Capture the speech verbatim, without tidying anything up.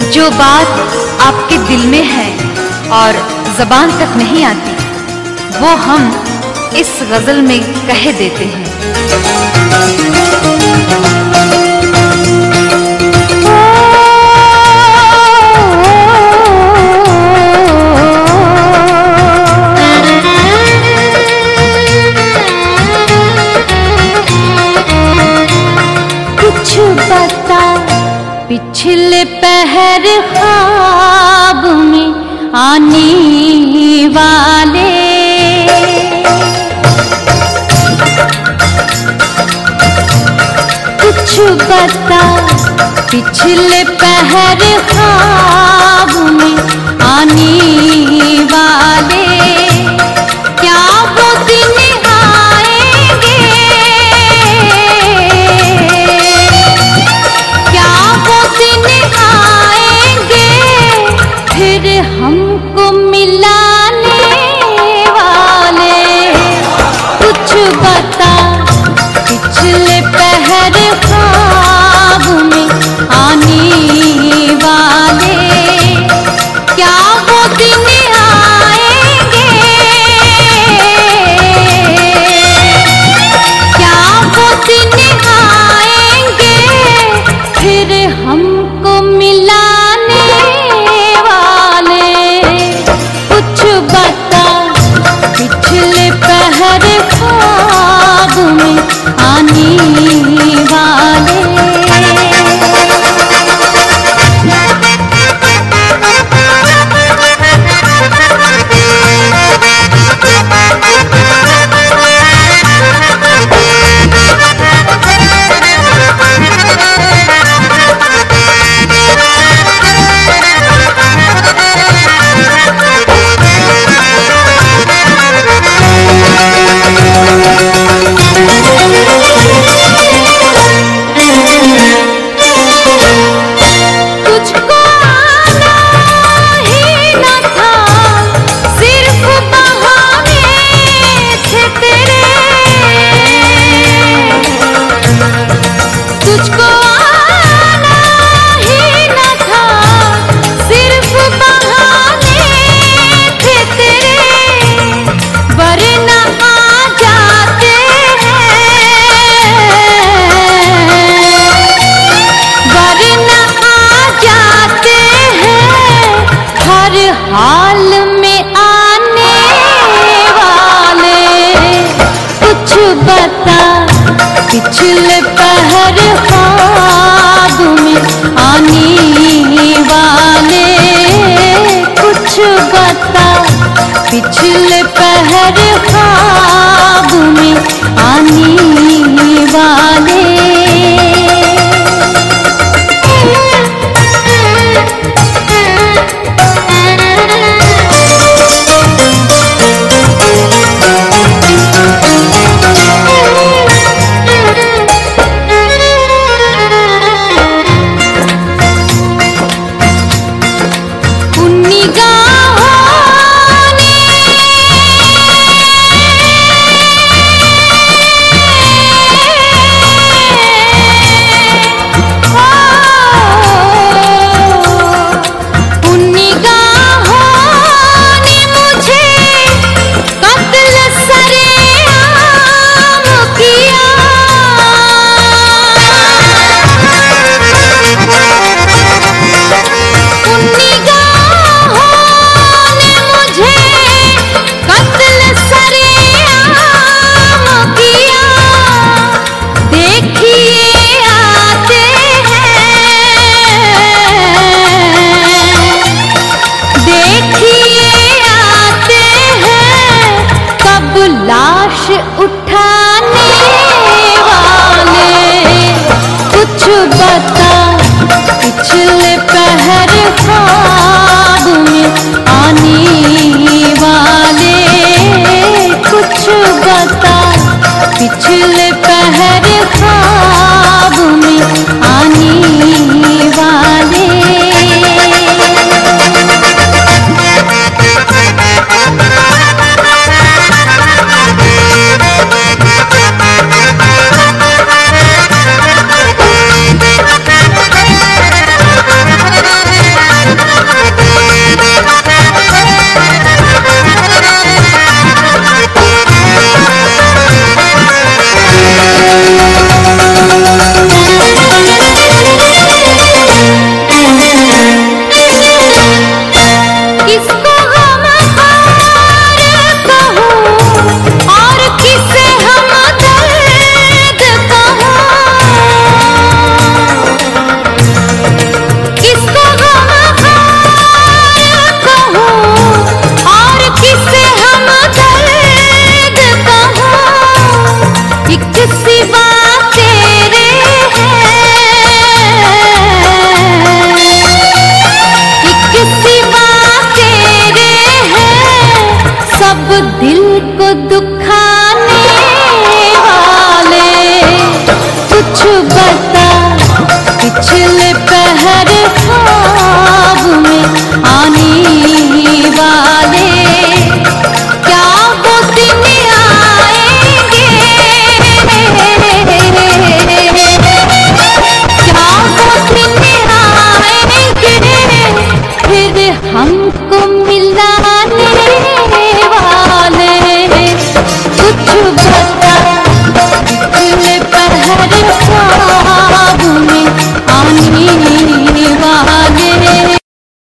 जो बात आपके दिल में है और ज़बान तक नहीं आती, वो हम इस गज़ल में कह देते हैं। कुछ बता पिछले पहर ख्वाब में आने वाले, कुछ बता पिछले पहर ख्वाब में आने वाले, क्या वो दिन आएंगे, क्या वो दिन आएंगे फिर हमको मिलाने वाले। कुछ बता पिछले पहर ख्वाब में आने वाले, क्या वो दिन आएंगे, क्या वो दिन आएंगे फिर हमको मिलाने वाले। कुछ बता पिछले पहर ख्वाब में आने वाले। हाल में आने वाले। कुछ बता पिछले पहर ख्वाब में आने वाले, कुछ बता पिछले पहर ख्वाब में आने वाले। बता